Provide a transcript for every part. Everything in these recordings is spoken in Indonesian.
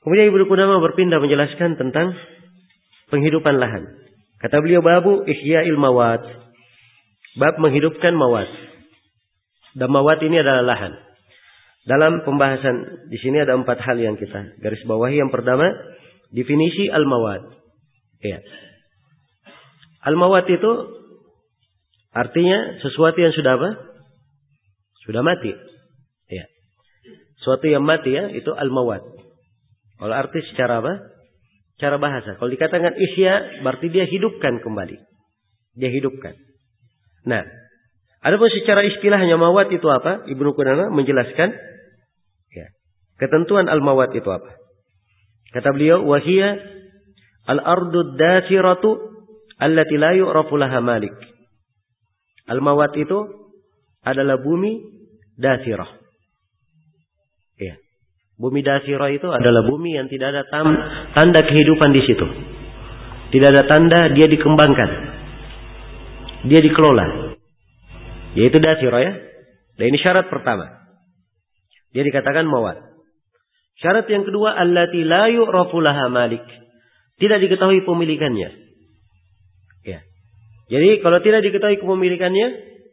Kemudian Ibnu Qudamah berpindah menjelaskan tentang penghidupan lahan. Kata beliau, babu ihya'il mawat. Bab menghidupkan mawat. Dan mawat ini adalah lahan. Dalam pembahasan di sini ada 4 hal yang kita garis bawahi. Yang pertama, definisi al-mawat. Ya. Al-mawat itu artinya sesuatu yang sudah apa? Sudah mati. Ya. Sesuatu yang mati ya, itu al-mawat. Kalau arti secara apa? Cara bahasa. Kalau dikatakan ihya, berarti dia hidupkan kembali. Dia hidupkan. Nah, adapun secara istilahnya mawat itu apa? Ibnu Qudamah menjelaskan ya, ketentuan al-mawat itu apa? Kata beliau, wahiyya al-ardu dathiratu allati la yu'rafu laha malik. Al-mawat itu adalah bumi dathirah. Ya. Bumi dathirah itu adalah bumi yang tidak ada tanda kehidupan di situ. Tidak ada tanda dia dikembangkan. Dia dikelola. Yaitu dathirah ya. Dan ini syarat pertama. Dia dikatakan mawat. Syarat yang kedua, allati la yu'rafu laha malik. Tidak diketahui pemilikannya. Ya. Jadi kalau tidak diketahui kepemilikannya,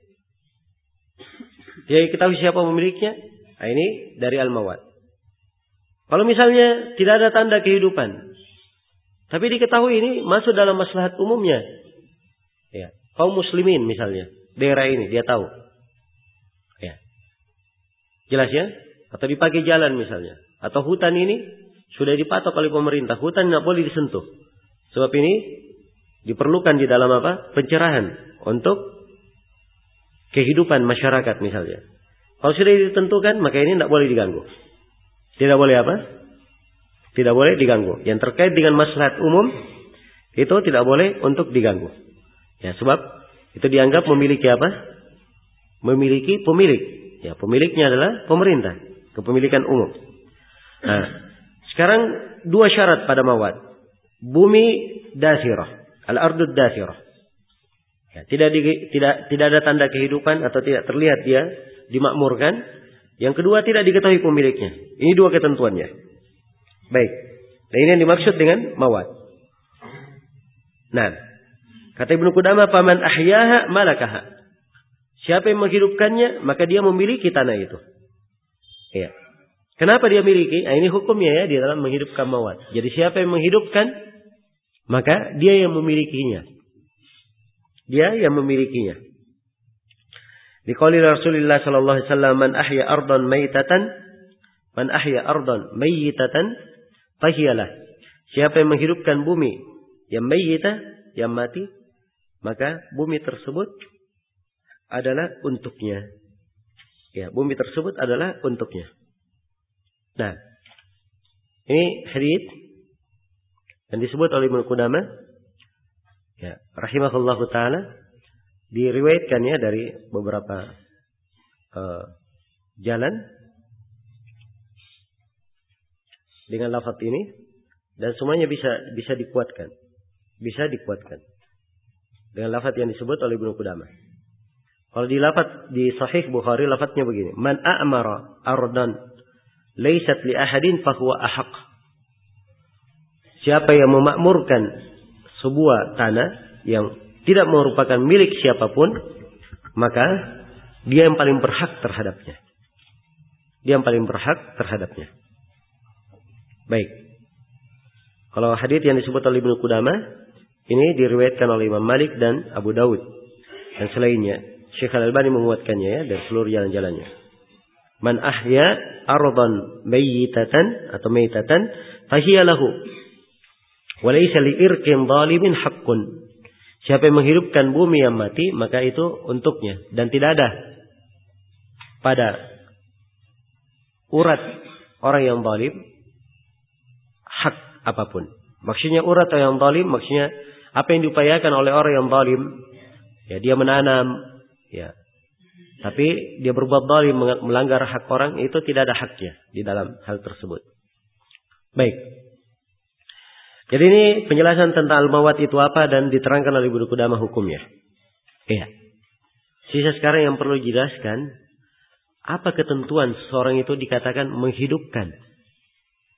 tidak diketahui siapa pemiliknya, nah ini dari al-mawat. Kalau misalnya tidak ada tanda kehidupan, tapi diketahui ini masuk dalam maslahat umumnya. Ya. Kaum muslimin misalnya, daerah ini dia tahu. Ya. Jelas ya? Atau dipakai jalan misalnya. Atau hutan ini sudah dipatok oleh pemerintah. Hutan tidak boleh disentuh. Sebab ini diperlukan di dalam apa? Pencerahan untuk kehidupan masyarakat misalnya. Kalau sudah ditentukan, maka ini tidak boleh diganggu. Tidak boleh apa? Tidak boleh diganggu. Yang terkait dengan maslahat umum, itu tidak boleh untuk diganggu. Ya, sebab itu dianggap memiliki apa? Memiliki pemilik. Ya, pemiliknya adalah pemerintah. Kepemilikan umum. Nah, sekarang 2 syarat pada mawat. Bumi dathirah. Al-ardud dathirah. Ya, tidak ada tanda kehidupan atau tidak terlihat dia dimakmurkan. Yang kedua, tidak diketahui pemiliknya. Ini 2 ketentuannya. Baik. Dan ini yang dimaksud dengan mawat. Nah, kata Ibnu Qudamah, faman ahyaha malakaha. Siapa yang menghidupkannya, maka dia memiliki tanah itu. Ya. Kenapa dia miliki? Nah, ini hukumnya ya di dalam menghidupkan mawat. Jadi siapa yang menghidupkan, maka dia yang memilikinya. Dia yang memilikinya. Liqauli Rasulullah sallallahu alaihi wasallam, man ahya ardan mayyitatan fahiyalah. Siapa yang menghidupkan bumi yang mayyitah, yang mati, maka bumi tersebut adalah untuknya. Ya, bumi tersebut adalah untuknya. Nah, ini hadits yang disebut oleh Ibnu Qudamah ya, rahimahullahu taala, diriwayatkan ya dari beberapa jalan dengan lafaz ini, dan semuanya bisa dikuatkan. Bisa dikuatkan dengan lafaz yang disebut oleh Ibnu Qudamah. Kalau di lafaz di Sahih Bukhari, lafaznya begini: Man a'mara ardan laysat li ahadin fahuwa ahaq. Siapa yang memakmurkan sebuah tanah yang tidak merupakan milik siapapun, maka dia yang paling berhak terhadapnya. Dia yang paling berhak terhadapnya. Baik. Kalau hadits yang disebut oleh Ibnu Qudamah, ini diriwayatkan oleh Imam Malik dan Abu Dawud dan selainnya. Syekh Al-Albani menguatkannya ya dari seluruh jalan-jalannya. Man ahya ardan mayyitatan atau maytatan fahiya lahu wa laysa li irqin zalimin haqqun. Siapa yang menghidupkan bumi yang mati, maka itu untuknya. Dan tidak ada pada urat orang yang zalim hak apapun. Maksudnya urat orang yang zalim, maksudnya apa yang diupayakan oleh orang yang zalim. Ya, dia menanam, ya. Tapi dia berbuat zalim, melanggar hak orang, itu tidak ada haknya di dalam hal tersebut. Baik. Jadi ini penjelasan tentang al-mawat itu apa dan diterangkan oleh Ibnu Qudamah hukumnya. Iya. Sisa sekarang yang perlu dijelaskan, apa ketentuan seseorang itu dikatakan menghidupkan.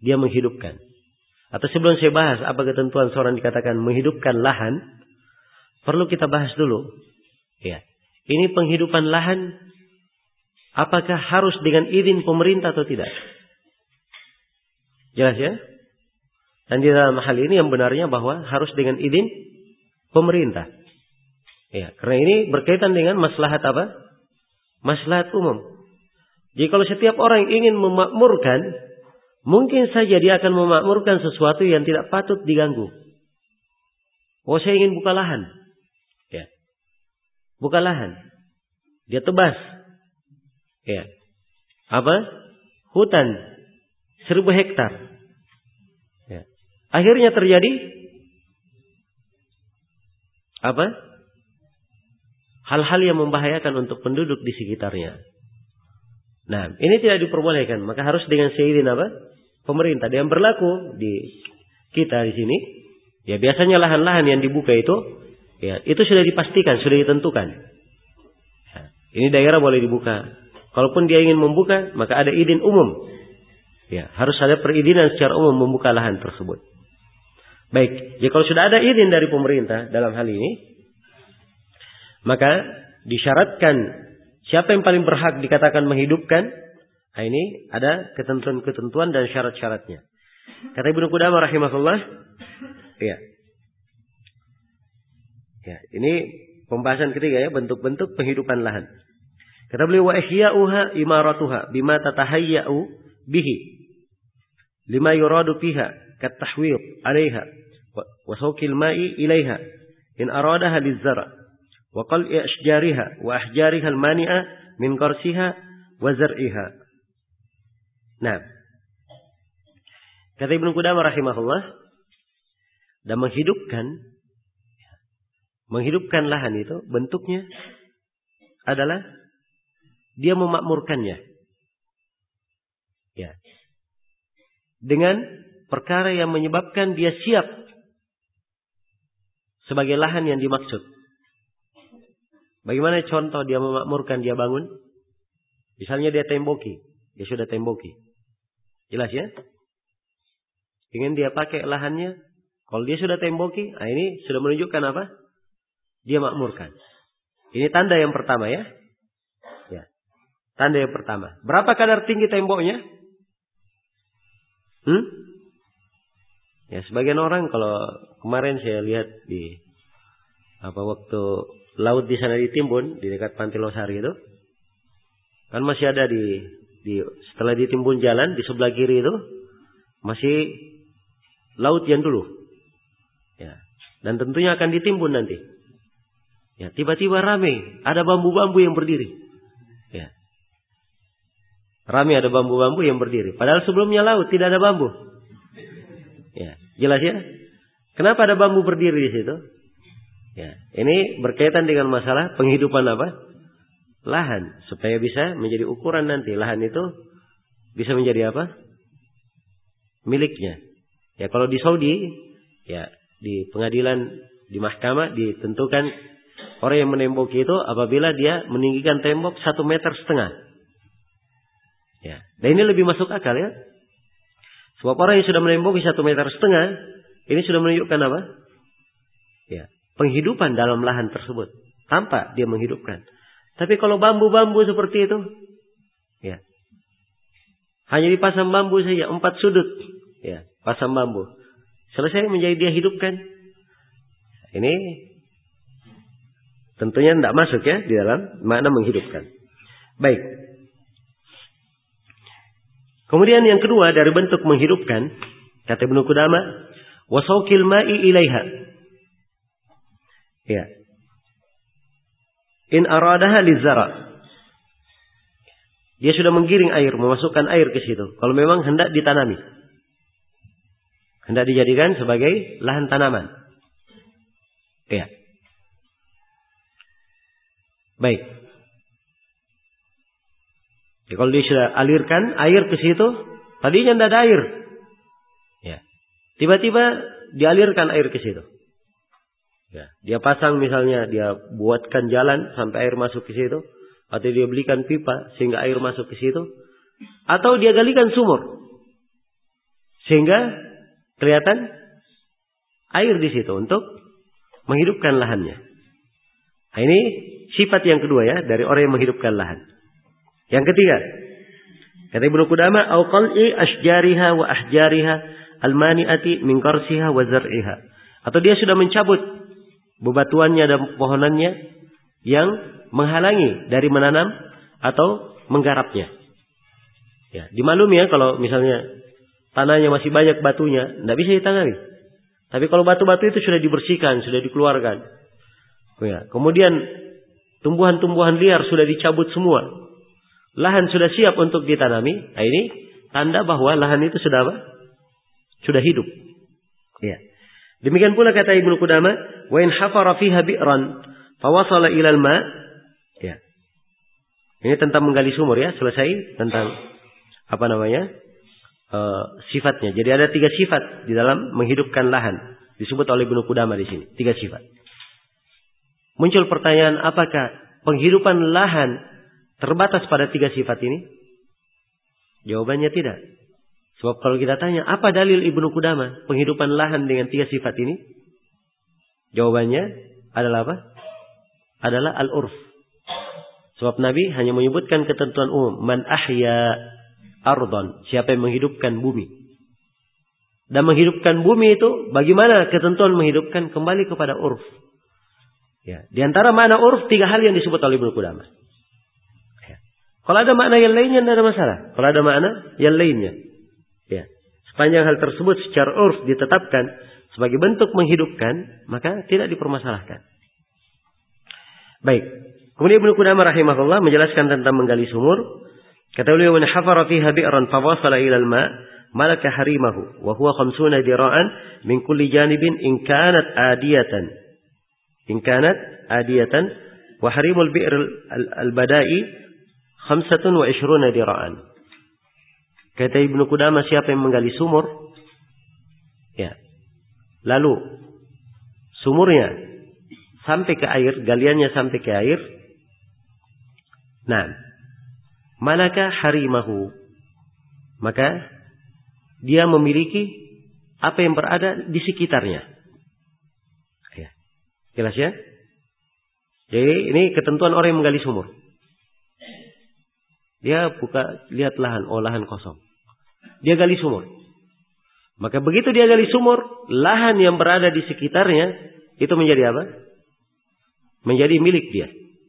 dia menghidupkan. Atau sebelum saya bahas apa ketentuan seorang dikatakan menghidupkan lahan, perlu kita bahas dulu. Ya. Ini penghidupan lahan, apakah harus dengan izin pemerintah atau tidak? Jelas ya? Dan di dalam hal ini yang benarnya bahwa harus dengan izin pemerintah. Ya, karena ini berkaitan dengan maslahat apa? Maslahat umum. Jadi kalau setiap orang ingin memakmurkan, mungkin saja dia akan memakmurkan sesuatu yang tidak patut diganggu. Oh, saya ingin buka lahan. Ya. Buka lahan. Dia tebas. Ya. Apa? Hutan 1000 hektar. Ya. Akhirnya terjadi apa? Hal-hal yang membahayakan untuk penduduk di sekitarnya. Nah, ini tidak diperbolehkan. Maka harus dengan seizin apa? Pemerintah. Yang berlaku di kita di sini, ya biasanya lahan-lahan yang dibuka itu, ya itu sudah dipastikan, sudah ditentukan. Ya, ini daerah boleh dibuka. Kalaupun dia ingin membuka, maka ada izin umum. Ya, harus ada perizinan secara umum membuka lahan tersebut. Baik, jadi kalau sudah ada izin dari pemerintah dalam hal ini, maka disyaratkan siapa yang paling berhak dikatakan menghidupkan. Nah, ini ada ketentuan-ketentuan dan syarat-syaratnya. Kata Ibnu Qudamah rahimahullah, ya. Ya, ini pembahasan ketiga ya, bentuk-bentuk penghidupan lahan. Kata beliau, wa ihya'uha imaratuha bima tatahayya'u bihi lima yuradu fiha katahwid 'alaiha wa sawqil ma'i ilaiha in aradaha liz-zar' wa qal'i ashjariha wa ahjariha al-mani'a min qarsiha wa zar'iha. Nah, kata Ibnu Qudamah rahimahullah, dan menghidupkan lahan itu bentuknya adalah dia memakmurkannya. Ya. Dengan perkara yang menyebabkan dia siap sebagai lahan yang dimaksud. Bagaimana contoh dia memakmurkan, dia bangun? Misalnya dia temboki. Dia sudah temboki. Jelas ya? Ingin dia pakai lahannya. Kalau dia sudah temboki, nah ini sudah menunjukkan apa? Dia makmurkan. Ini tanda yang pertama ya. Ya. Tanda yang pertama. Berapa kadar tinggi temboknya? Ya, sebagian orang kalau kemarin saya lihat di waktu laut di sana ditimbun di dekat Pantai Losari itu, kan masih ada di setelah ditimbun jalan di sebelah kiri itu masih laut yang dulu. Ya, dan tentunya akan ditimbun nanti. Ya, tiba-tiba ramai, ada bambu-bambu yang berdiri. Ya. Ramai ada bambu-bambu yang berdiri. Padahal sebelumnya laut tidak ada bambu. Ya, jelas ya? Kenapa ada bambu berdiri di situ? Ya, ini berkaitan dengan masalah penghidupan apa? Lahan, supaya bisa menjadi ukuran nanti lahan itu bisa menjadi apa? Miliknya. Ya, kalau di Saudi, ya di pengadilan, di mahkamah ditentukan orang yang menemboki itu apabila dia meninggikan tembok 1,5 meter. Ya, dan ini lebih masuk akal ya. Sebab orang yang sudah menemboki 1,5 meter, ini sudah menunjukkan apa? Ya, penghidupan dalam lahan tersebut. Tampak dia menghidupkan. Tapi kalau bambu-bambu seperti itu, ya, hanya dipasang bambu saja, 4 sudut, ya, pasang bambu. Selesai menjadi dia hidupkan. Ini tentunya tidak masuk ya di dalam makna menghidupkan. Baik. Kemudian yang kedua dari bentuk menghidupkan, kata Ibnu Qudamah, wa sawqil ma'i ilaiha. Ya. In aradaha lizara. Dia sudah menggiring air, memasukkan air ke situ. Kalau memang hendak ditanami. Hendak dijadikan sebagai lahan tanaman. Ya. Baik. Ya, kalau dia sudah alirkan air ke situ, tadinya tidak ada air. Ya. Tiba-tiba dialirkan air ke situ. Ya, dia pasang misalnya, dia buatkan jalan sampai air masuk ke situ, atau dia belikan pipa sehingga air masuk ke situ, atau dia galikan sumur. Sehingga kelihatan air di situ untuk menghidupkan lahannya. Nah, ini sifat yang kedua ya dari orang yang menghidupkan lahan. Yang ketiga, kata Ibnu Qudamah, au qal'i asjariha wa ahjariha al-mani'ati min qarsiha wa zar'iha. Atau dia sudah mencabut bebatuannya dan pohonannya yang menghalangi dari menanam atau menggarapnya. Ya, dimaklumi ya kalau misalnya tanahnya masih banyak batunya, tidak bisa ditanami. Tapi kalau batu-batu itu sudah dibersihkan, sudah dikeluarkan. Ya, kemudian tumbuhan-tumbuhan liar sudah dicabut semua. Lahan sudah siap untuk ditanami. Nah, ini tanda bahwa lahan itu sudah apa? Sudah hidup. Ya. Demikian pula kata Ibnu Qudamah, wa in hafara fiha bi'ran fawasala ila al-ma'. Ya. Ini tentang menggali sumur ya, selesai tentang apa namanya? Sifatnya. Jadi ada 3 sifat di dalam menghidupkan lahan. Disebut oleh Ibnu Qudamah di sini, 3 sifat. Muncul pertanyaan, apakah penghidupan lahan terbatas pada 3 sifat ini? Jawabannya tidak. Sebab kalau kita tanya, apa dalil Ibnu Qudamah penghidupan lahan dengan 3 sifat ini? Jawabannya adalah apa? Adalah al-urf. Sebab Nabi hanya menyebutkan ketentuan umum. Man ahya ardon. Siapa yang menghidupkan bumi. Dan menghidupkan bumi itu, bagaimana ketentuan menghidupkan? Kembali kepada urf. Ya. Di antara makna urf, 3 hal yang disebut oleh Ibnu Qudamah. Ya. Kalau ada makna yang lainnya, tidak ada masalah. Kalau ada makna yang lainnya. Ya. Sepanjang hal tersebut secara urf ditetapkan sebagai bentuk menghidupkan, maka tidak dipermasalahkan. Baik. Kemudian Ibnu Qudamah rahimahullah menjelaskan tentang menggali sumur. Kata beliau, "Man hafara fiha bi'ran fawasala ila al-ma' malaka harimahu wa huwa 50 dira'an min kulli janibin in kanat adiyatan." In kanat adiyatan wa harimul bi'r al-bada'i 25 dira'an. Kata Ibnu Qudamah, siapa yang menggali sumur, ya. Lalu sumurnya sampai ke air, galiannya sampai ke air. Nah, malaka harimahu, maka dia memiliki apa yang berada di sekitarnya. Ya. Jelas ya? Jadi ini ketentuan orang yang menggali sumur. Dia buka, lihat lahan, lahan kosong. Dia gali sumur. Maka begitu dia gali sumur, lahan yang berada di sekitarnya itu menjadi apa? Menjadi milik dia.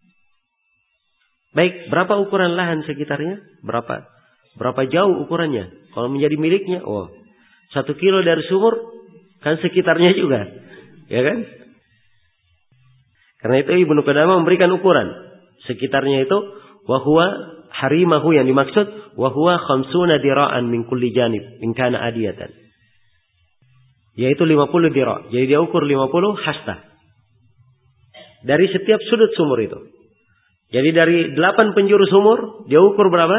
Baik, berapa ukuran lahan sekitarnya? Berapa jauh ukurannya? Kalau menjadi miliknya, 1 kilo dari sumur, kan sekitarnya juga. Ya kan? Karena itu Ibnu Qudamah memberikan ukuran. Sekitarnya itu, wahuwa harimahu, yang dimaksud, wahuwa 50 dira'an min kulli janib, in kana adiyatan. Yaitu 50 dira'. Jadi dia ukur 50 hasta. Dari setiap sudut sumur itu. Jadi dari 8 penjuru sumur, dia ukur berapa?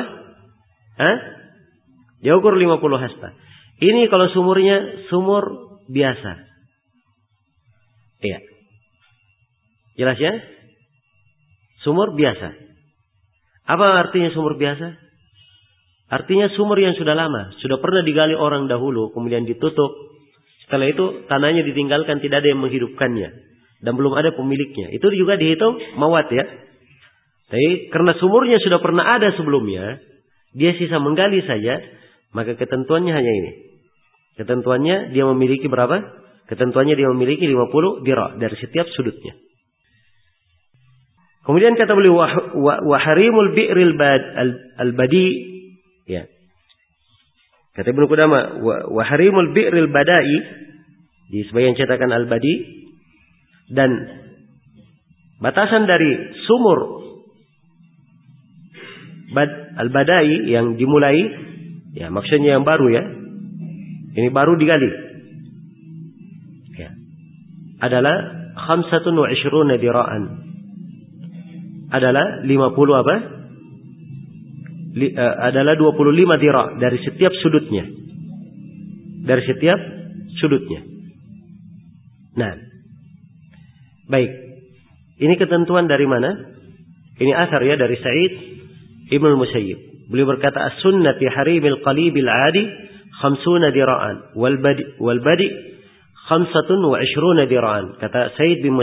Dia ukur 50 hasta. Ini kalau sumurnya sumur biasa. Iya. Jelas ya? Sumur biasa. Apa artinya sumur biasa? Artinya sumur yang sudah lama. Sudah pernah digali orang dahulu, kemudian ditutup. Setelah itu tanahnya ditinggalkan, tidak ada yang menghidupkannya. Dan belum ada pemiliknya. Itu juga dihitung mawat ya. Tapi karena sumurnya sudah pernah ada sebelumnya, dia sisa menggali saja, maka ketentuannya hanya ini. Ketentuannya dia memiliki berapa? Ketentuannya dia memiliki 50 dira' dari setiap sudutnya. Kemudian kata beliau, wa harimul bi'ril al-badi, ya. Kata Ibnu Qudamah, wa harimul bi'ril bada'i, di sebagian cetakan al-badi, dan batasan dari sumur al-badai yang dimulai, ya maksudnya yang baru ya, ini baru digali, ya, adalah 25 dira'an, adalah 50 apa? Adalah 25 dira' dari setiap sudutnya, dari setiap sudutnya. Nah, baik, ini ketentuan dari mana? Ini asar ya dari Sa'id Ibnu Musayyib. Beliau berkata, as-sunnah fi harimil qalibil 'adi khamsuna dira'an wal badi khamsatun wa ishruna dira'an. Kata Said bin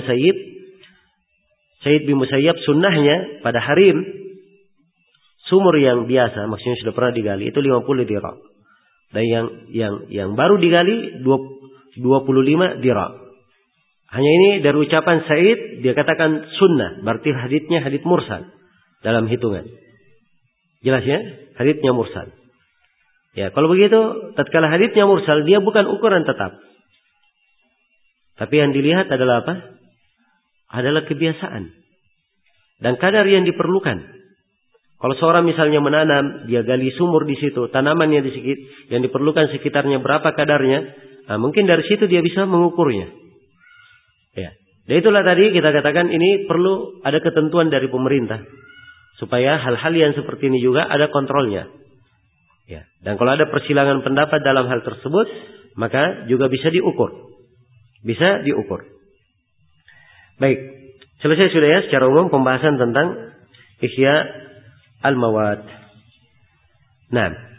Musayyab sunnahnya pada harim sumur yang biasa, maksudnya sudah pernah digali, itu 50 dira'. Dan yang baru digali 25 dira'. Hanya ini dari ucapan Said, dia katakan sunnah, berarti haditsnya hadits mursal dalam hitungan. Jelas ya? Haditsnya mursal. Ya, kalau begitu, tatkala haditsnya mursal, dia bukan ukuran tetap. Tapi yang dilihat adalah apa? Adalah kebiasaan dan kadar yang diperlukan. Kalau seorang misalnya menanam, dia gali sumur di situ, tanamannya yang diperlukan sekitarnya berapa kadarnya, nah, mungkin dari situ dia bisa mengukurnya. Ya. Dan itulah tadi kita katakan ini perlu ada ketentuan dari pemerintah supaya hal-hal yang seperti ini juga ada kontrolnya. Ya. Dan kalau ada persilangan pendapat dalam hal tersebut, maka juga bisa diukur. Bisa diukur. Baik, selesai sudah ya secara umum pembahasan tentang ihya al-mawad. Nah,